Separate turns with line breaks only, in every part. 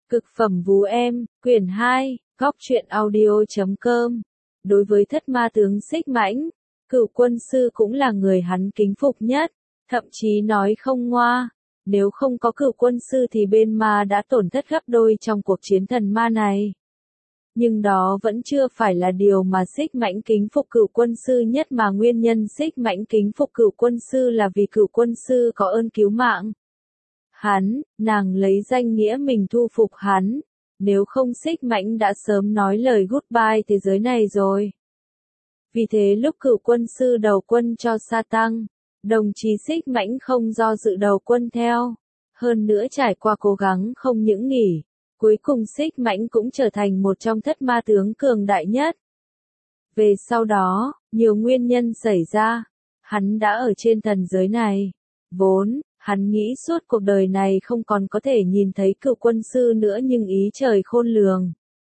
Cực phẩm vú em, quyển 2, góc truyện audio.com. Đối với thất ma tướng Xích Mãnh, Cửu Quân Sư cũng là người hắn kính phục nhất, thậm chí nói không ngoa, nếu không có Cửu Quân Sư thì bên ma đã tổn thất gấp đôi trong cuộc chiến thần ma này. Nhưng đó vẫn chưa phải là điều mà Xích Mãnh kính phục Cửu Quân Sư nhất, mà nguyên nhân Xích Mãnh kính phục Cửu Quân Sư là vì Cửu Quân Sư có ơn cứu mạng. Nàng lấy danh nghĩa mình thu phục hắn, nếu không Xích Mãnh đã sớm nói lời goodbye thế giới này rồi. Vì thế lúc Cửu Quân Sư đầu quân cho Sa Tăng, đồng chí Xích Mãnh không do dự đầu quân theo. Hơn nữa trải qua cố gắng không những nghỉ, cuối cùng Xích Mãnh cũng trở thành một trong thất ma tướng cường đại nhất. Về sau đó, nhiều nguyên nhân xảy ra, hắn đã ở trên thần giới này. Vốn, hắn nghĩ suốt cuộc đời này không còn có thể nhìn thấy Cửu Quân Sư nữa, nhưng ý trời khôn lường.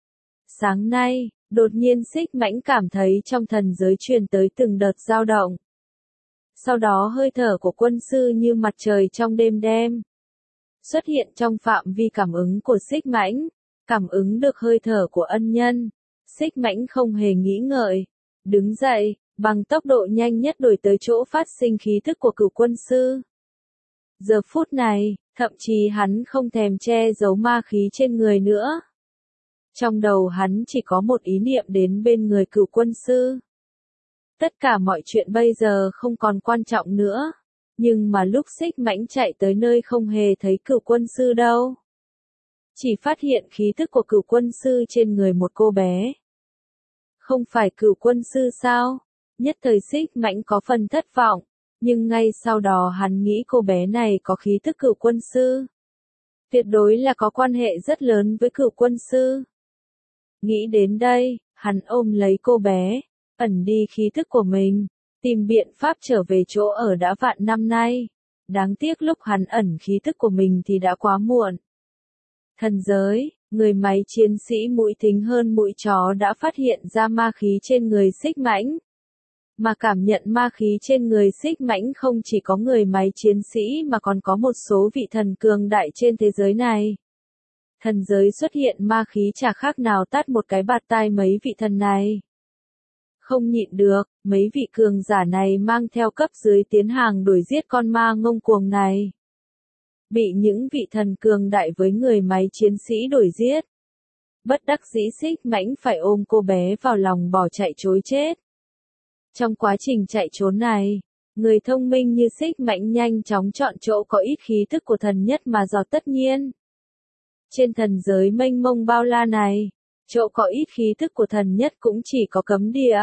Sáng nay, đột nhiên Xích Mãnh cảm thấy trong thần giới truyền tới từng đợt dao động. Sau đó hơi thở của Quân Sư như mặt trời trong đêm đêm xuất hiện trong phạm vi cảm ứng của Xích Mãnh, cảm ứng được hơi thở của ân nhân. Xích Mãnh không hề nghĩ ngợi, đứng dậy, bằng tốc độ nhanh nhất đuổi tới chỗ phát sinh khí thức của Cửu Quân Sư. Giờ phút này, thậm chí hắn không thèm che giấu ma khí trên người nữa. Trong đầu hắn chỉ có một ý niệm đến bên người Cửu Quân Sư. Tất cả mọi chuyện bây giờ không còn quan trọng nữa. Nhưng mà lúc Xích Mãnh chạy tới nơi không hề thấy Cửu Quân Sư đâu. Chỉ phát hiện khí thức của Cửu Quân Sư trên người một cô bé. Không phải Cửu Quân Sư sao? Nhất thời Xích Mãnh có phần thất vọng. Nhưng ngay sau đó hắn nghĩ cô bé này có khí thức Cửu Quân Sư. Tuyệt đối là có quan hệ rất lớn với Cửu Quân Sư. Nghĩ đến đây, hắn ôm lấy cô bé, ẩn đi khí thức của mình, tìm biện pháp trở về chỗ ở đã vạn năm nay. Đáng tiếc lúc hắn ẩn khí thức của mình thì đã quá muộn. Thần giới, người máy chiến sĩ mũi thính hơn mũi chó đã phát hiện ra ma khí trên người Xích Mãnh. Mà cảm nhận ma khí trên người Xích Mãnh không chỉ có người máy chiến sĩ mà còn có một số vị thần cường đại trên thế giới này. Thần giới xuất hiện ma khí chả khác nào tát một cái bạt tai mấy vị thần này. Không nhịn được, mấy vị cường giả này mang theo cấp dưới tiến hàng đuổi giết con ma ngông cuồng này. Bị những vị thần cường đại với người máy chiến sĩ đuổi giết. Bất đắc dĩ Xích Mãnh phải ôm cô bé vào lòng bỏ chạy trối chết. Trong quá trình chạy trốn này, người thông minh như Xích Mãnh nhanh chóng chọn chỗ có ít khí thức của thần nhất mà dò. Tất nhiên, trên thần giới mênh mông bao la này, chỗ có ít khí thức của thần nhất cũng chỉ có cấm địa.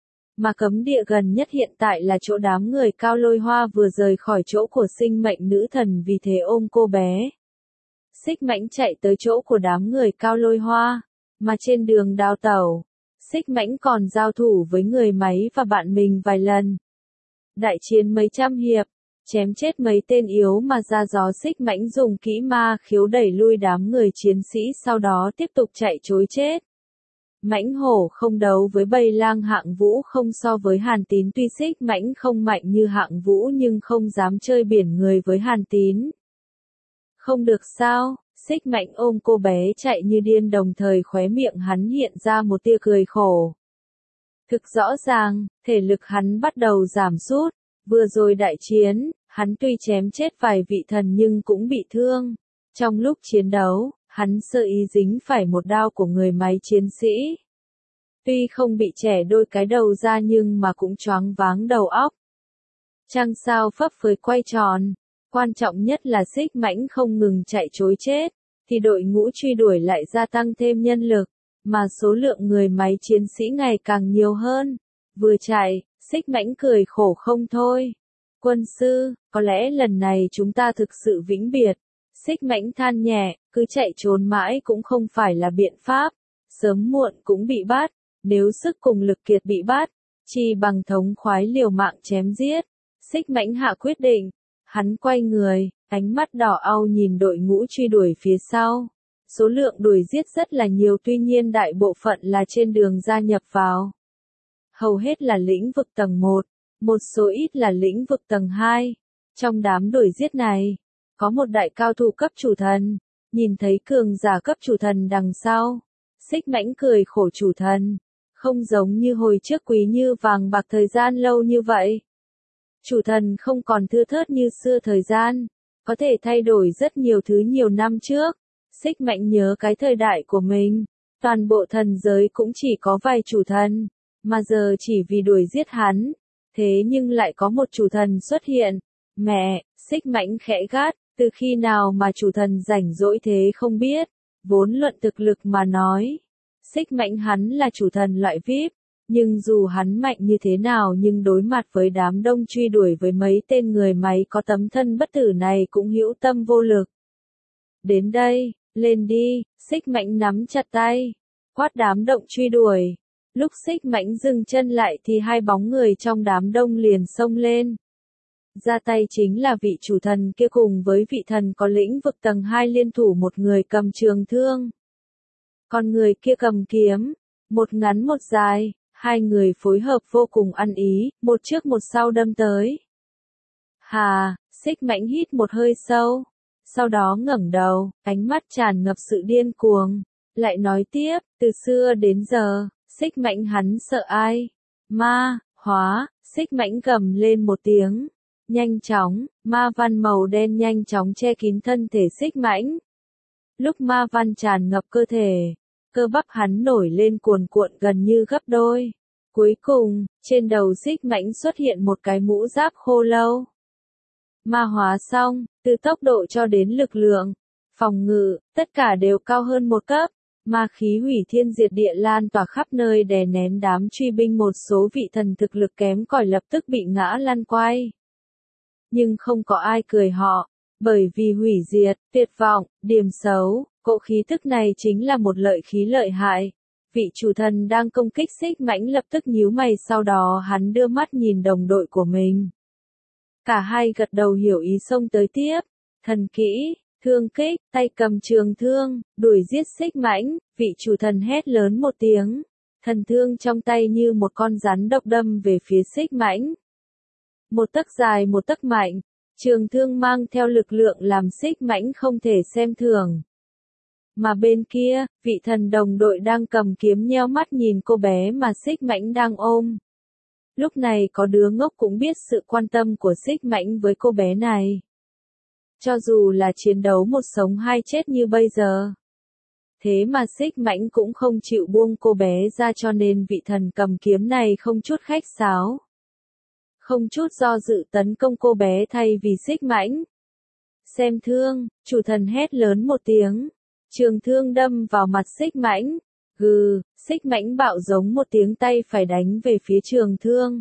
Mà cấm địa gần nhất hiện tại là chỗ đám người Cao Lôi Hoa vừa rời khỏi chỗ của sinh mệnh nữ thần, vì thế ôm cô bé. Xích Mãnh chạy tới chỗ của đám người Cao Lôi Hoa, mà trên đường đào tẩu, Xích Mãnh còn giao thủ với người máy và bạn mình vài lần. Đại chiến mấy trăm hiệp, chém chết mấy tên yếu mà ra gió. Xích Mãnh dùng kỹ ma khiếu đẩy lui đám người chiến sĩ, sau đó tiếp tục chạy trối chết. Mãnh hổ không đấu với bầy lang. Hạng Vũ không so với Hàn Tín. Tuy Xích Mãnh không mạnh như Hạng Vũ nhưng không dám chơi biển người với Hàn Tín. Không được sao? Xích Mãnh ôm cô bé chạy như điên, đồng thời khóe miệng hắn hiện ra một tia cười khổ. Thực rõ ràng, thể lực hắn bắt đầu giảm sút. Vừa rồi đại chiến, hắn tuy chém chết vài vị thần nhưng cũng bị thương. Trong lúc chiến đấu, hắn sơ ý dính phải một đao của người máy chiến sĩ. Tuy không bị chẻ đôi cái đầu ra nhưng mà cũng choáng váng đầu óc. Trăng sao phấp phới quay tròn. Quan trọng nhất là Xích Mãnh không ngừng chạy trối chết, thì đội ngũ truy đuổi lại gia tăng thêm nhân lực, mà số lượng người máy chiến sĩ ngày càng nhiều hơn. Vừa chạy, Xích Mãnh cười khổ không thôi. Quân sư, có lẽ lần này chúng ta thực sự vĩnh biệt. Xích Mãnh than nhẹ, cứ chạy trốn mãi cũng không phải là biện pháp. Sớm muộn cũng bị bắt, nếu sức cùng lực kiệt bị bắt, chi bằng thống khoái liều mạng chém giết. Xích Mãnh hạ quyết định. Hắn quay người, ánh mắt đỏ au nhìn đội ngũ truy đuổi phía sau. Số lượng đuổi giết rất là nhiều, tuy nhiên đại bộ phận là trên đường gia nhập vào. Hầu hết là lĩnh vực tầng 1, một số ít là lĩnh vực tầng 2. Trong đám đuổi giết này, có một đại cao thủ cấp chủ thần, Nhìn thấy cường giả cấp chủ thần đằng sau, Xích Mãnh cười khổ chủ thần, không giống như hồi trước quý như vàng bạc thời gian lâu như vậy. Chủ thần không còn thưa thớt như xưa thời gian, có thể thay đổi rất nhiều thứ nhiều năm trước. Xích Mãnh nhớ cái thời đại của mình, toàn bộ thần giới cũng chỉ có vài chủ thần, mà giờ chỉ vì đuổi giết hắn, thế nhưng lại có một chủ thần xuất hiện. Mẹ, Xích Mãnh khẽ gắt, từ khi nào mà chủ thần rảnh rỗi thế không biết, vốn luận thực lực mà nói. Xích Mãnh hắn là chủ thần loại VIP, nhưng dù hắn mạnh như thế nào nhưng đối mặt với đám đông truy đuổi với mấy tên người máy có tấm thân bất tử này cũng hữu tâm vô lực. Đến đây, lên đi, Xích Mãnh nắm chặt tay, quát đám động truy đuổi. Lúc Xích Mãnh dừng chân lại thì hai bóng người trong đám đông liền xông lên. Ra tay chính là vị chủ thần kia cùng với vị thần có lĩnh vực tầng 2 liên thủ, một người cầm trường thương, còn người kia cầm kiếm, một ngắn một dài, hai người phối hợp vô cùng ăn ý, một trước một sau đâm tới. Hà, Xích Mãnh hít một hơi sâu, sau đó ngẩng đầu, ánh mắt tràn ngập sự điên cuồng, lại nói tiếp, từ xưa đến giờ, Xích Mãnh hắn sợ ai? Ma, hóa, Xích Mãnh gầm lên một tiếng. Nhanh chóng, ma văn màu đen nhanh chóng che kín thân thể Xích Mãnh. Lúc ma văn tràn ngập cơ thể, cơ bắp hắn nổi lên cuồn cuộn gần như gấp đôi. Cuối cùng, trên đầu Xích Mãnh xuất hiện một cái mũ giáp khô lâu. Ma hóa xong, từ tốc độ cho đến lực lượng, phòng ngự, tất cả đều cao hơn một cấp. Ma khí hủy thiên diệt địa lan tỏa khắp nơi đè nén đám truy binh, một số vị thần thực lực kém cỏi lập tức bị ngã lăn quay. Nhưng không có ai cười họ, bởi vì hủy diệt, tuyệt vọng, điểm xấu, cỗ khí tức này chính là một lợi khí lợi hại. Vị chủ thần đang công kích Xích Mãnh lập tức nhíu mày, sau đó hắn đưa mắt nhìn đồng đội của mình. Cả hai gật đầu hiểu ý xông tới tiếp, thần kỹ, thương kích, tay cầm trường thương, đuổi giết Xích Mãnh. Vị chủ thần hét lớn một tiếng, thần thương trong tay như một con rắn độc đâm về phía Xích Mãnh. Một tấc dài một tấc mạnh, trường thương mang theo lực lượng làm Xích Mãnh không thể xem thường. Mà bên kia, vị thần đồng đội đang cầm kiếm nheo mắt nhìn cô bé mà Xích Mãnh đang ôm. Lúc này có đứa ngốc cũng biết sự quan tâm của Xích Mãnh với cô bé này. Cho dù là chiến đấu một sống hai chết như bây giờ, thế mà Xích Mãnh cũng không chịu buông cô bé ra, cho nên vị thần cầm kiếm này không chút khách sáo, không chút do dự tấn công cô bé thay vì Xích Mãnh. Xem thương, chủ thần hét lớn một tiếng, trường thương đâm vào mặt Xích Mãnh. Gừ, Xích Mãnh bạo giống một tiếng, tay phải đánh về phía trường thương.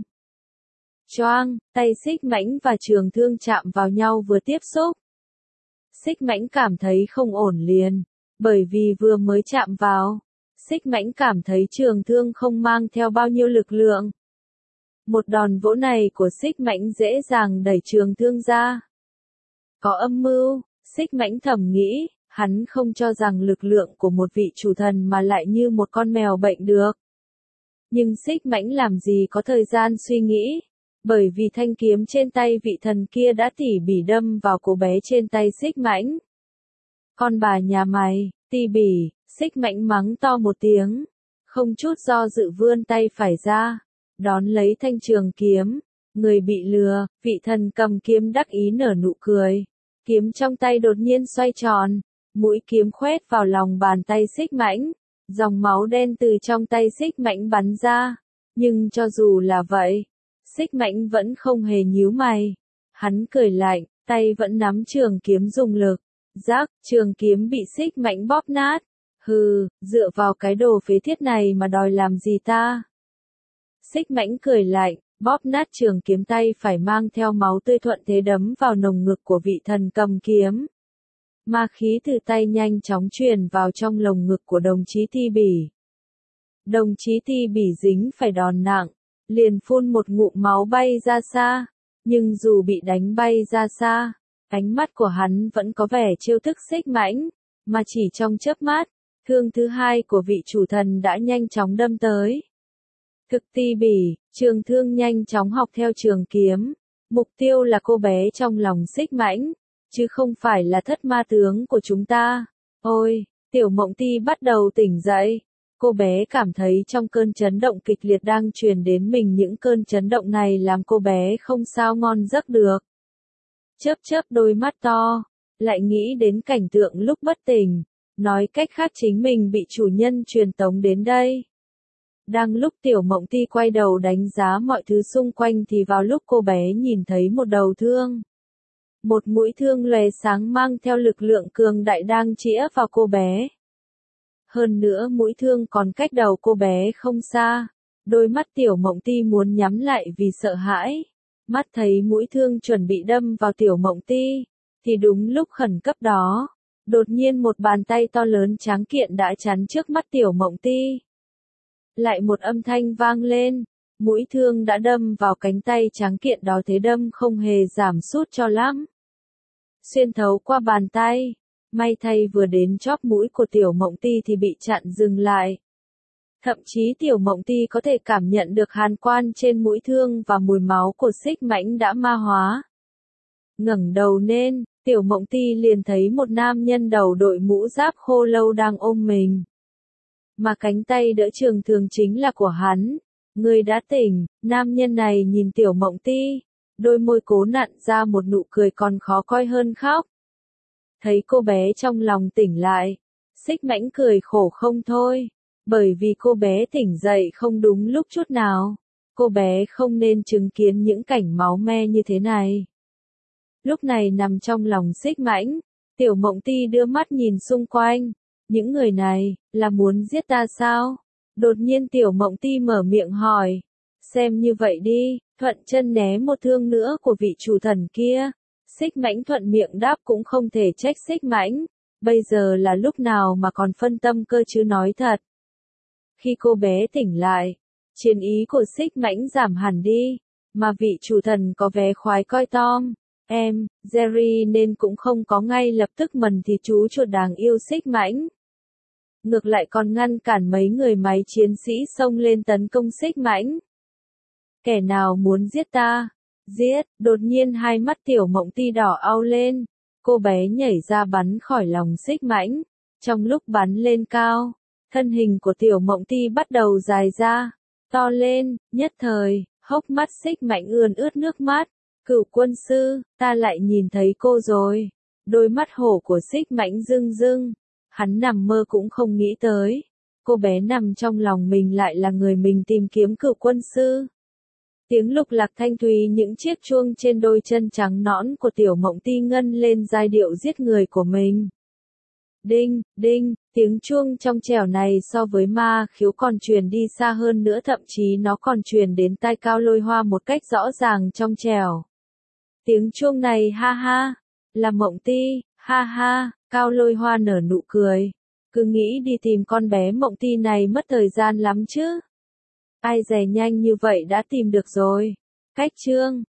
Choang, tay Xích Mãnh và trường thương chạm vào nhau vừa tiếp xúc. Xích Mãnh cảm thấy không ổn liền, bởi vì vừa mới chạm vào, Xích Mãnh cảm thấy trường thương không mang theo bao nhiêu lực lượng. Một đòn vỗ này của Xích Mãnh dễ dàng đẩy trường thương ra. Có âm mưu, Xích Mãnh thầm nghĩ, hắn không cho rằng lực lượng của một vị chủ thần mà lại như một con mèo bệnh được. Nhưng Xích Mãnh làm gì có thời gian suy nghĩ, bởi vì thanh kiếm trên tay vị thần kia đã tỉ mỉ đâm vào cô bé trên tay Xích Mãnh. Con bà nhà mày, tỉ mỉ, Xích Mãnh mắng to một tiếng, không chút do dự vươn tay phải ra, đón lấy thanh trường kiếm. Người bị lừa, vị thần cầm kiếm đắc ý nở nụ cười. Kiếm trong tay đột nhiên xoay tròn, mũi kiếm khoét vào lòng bàn tay Xích Mãnh, dòng máu đen từ trong tay Xích Mãnh bắn ra. Nhưng cho dù là vậy, Xích Mãnh vẫn không hề nhíu mày. Hắn cười lạnh, tay vẫn nắm trường kiếm dùng lực. Rắc, trường kiếm bị Xích Mãnh bóp nát. Hừ, dựa vào cái đồ phế thiết này mà đòi làm gì ta? Xích Mãnh cười lạnh, bóp nát trường kiếm, tay phải mang theo máu tươi thuận thế đấm vào lồng ngực của vị thần cầm kiếm. Ma khí từ tay nhanh chóng truyền vào trong lồng ngực của đồng chí Ti Bỉ. Đồng chí Ti Bỉ dính phải đòn nặng, liền phun một ngụm máu bay ra xa. Nhưng dù bị đánh bay ra xa, ánh mắt của hắn vẫn có vẻ trêu thức Xích Mãnh, mà chỉ trong chớp mắt, thương thứ hai của vị chủ thần đã nhanh chóng đâm tới. Thực Ti Bỉ, trường thương nhanh chóng học theo trường kiếm, mục tiêu là cô bé trong lòng Xích Mãnh, chứ không phải là thất ma tướng của chúng ta. Ôi, Tiểu Mộng Ti bắt đầu tỉnh dậy. Cô bé cảm thấy trong cơn chấn động kịch liệt đang truyền đến mình, những cơn chấn động này làm cô bé không sao ngon giấc được. Chớp chớp đôi mắt to, lại nghĩ đến cảnh tượng lúc bất tỉnh, nói cách khác chính mình bị chủ nhân truyền tống đến đây. Đang lúc Tiểu Mộng Ti quay đầu đánh giá mọi thứ xung quanh thì vào lúc cô bé nhìn thấy một đầu thương. Một mũi thương lóe sáng mang theo lực lượng cường đại đang chĩa vào cô bé. Hơn nữa mũi thương còn cách đầu cô bé không xa. Đôi mắt Tiểu Mộng Ti muốn nhắm lại vì sợ hãi. Mắt thấy mũi thương chuẩn bị đâm vào Tiểu Mộng Ti, thì đúng lúc khẩn cấp đó, đột nhiên một bàn tay to lớn tráng kiện đã chắn trước mắt Tiểu Mộng Ti. Lại một âm thanh vang lên, mũi thương đã đâm vào cánh tay tráng kiện đó, thế đâm không hề giảm sút cho lắm. Xuyên thấu qua bàn tay, may thay vừa đến chóp mũi của Tiểu Mộng Ti thì bị chặn dừng lại. Thậm chí Tiểu Mộng Ti có thể cảm nhận được hàn quan trên mũi thương và mùi máu của xích mãnh đã ma hóa. Ngẩng đầu lên, Tiểu Mộng Ti liền thấy một nam nhân đầu đội mũ giáp khô lâu đang ôm mình. Mà cánh tay đỡ trường thường chính là của hắn. Người đã tỉnh, nam nhân này nhìn Tiểu Mộng Ti, đôi môi cố nặn ra một nụ cười còn khó coi hơn khóc. Thấy cô bé trong lòng tỉnh lại, xích mãnh cười khổ không thôi, bởi vì cô bé tỉnh dậy không đúng lúc chút nào. Cô bé không nên chứng kiến những cảnh máu me như thế này. Lúc này nằm trong lòng xích mãnh, Tiểu Mộng Ti đưa mắt nhìn xung quanh. Những người này, là muốn giết ta sao? Đột nhiên Tiểu Mộng Ti mở miệng hỏi. Xem như vậy đi, thuận chân né một thương nữa của vị chủ thần kia. Xích mãnh thuận miệng đáp, cũng không thể trách xích mãnh. Bây giờ là lúc nào mà còn phân tâm cơ chứ, nói thật. Khi cô bé tỉnh lại, chiến ý của xích mãnh giảm hẳn đi. Mà vị chủ thần có vẻ khoái coi Tom, em, Jerry nên cũng không có ngay lập tức mần thì chú chuột đáng yêu xích mãnh. Ngược lại còn ngăn cản mấy người máy chiến sĩ xông lên tấn công xích mãnh. Kẻ nào muốn giết ta? Giết! Đột nhiên hai mắt Tiểu Mộng Ti đỏ au lên. Cô bé nhảy ra bắn khỏi lòng xích mãnh. Trong lúc bắn lên cao, thân hình của Tiểu Mộng Ti bắt đầu dài ra, to lên, nhất thời, hốc mắt xích mãnh ươn ướt nước mắt. Cửu quân sư, ta lại nhìn thấy cô rồi. Đôi mắt hổ của xích mãnh rưng rưng. Hắn nằm mơ cũng không nghĩ tới. Cô bé nằm trong lòng mình lại là người mình tìm kiếm, Cửu quân sư. Tiếng lục lạc thanh thúy, những chiếc chuông trên đôi chân trắng nõn của Tiểu Mộng Ti ngân lên giai điệu giết người của mình. Đinh, đinh, tiếng chuông trong trẻo này so với ma khiếu còn truyền đi xa hơn nữa, thậm chí nó còn truyền đến tai Cao Lôi Hoa một cách rõ ràng trong trẻo. Tiếng chuông này ha ha, là Mộng Ti, ha ha, Cao Lôi Hoa nở nụ cười. Cứ nghĩ đi tìm con bé Mộng Ti này mất thời gian lắm chứ. Ai dè nhanh như vậy đã tìm được rồi. Cách chương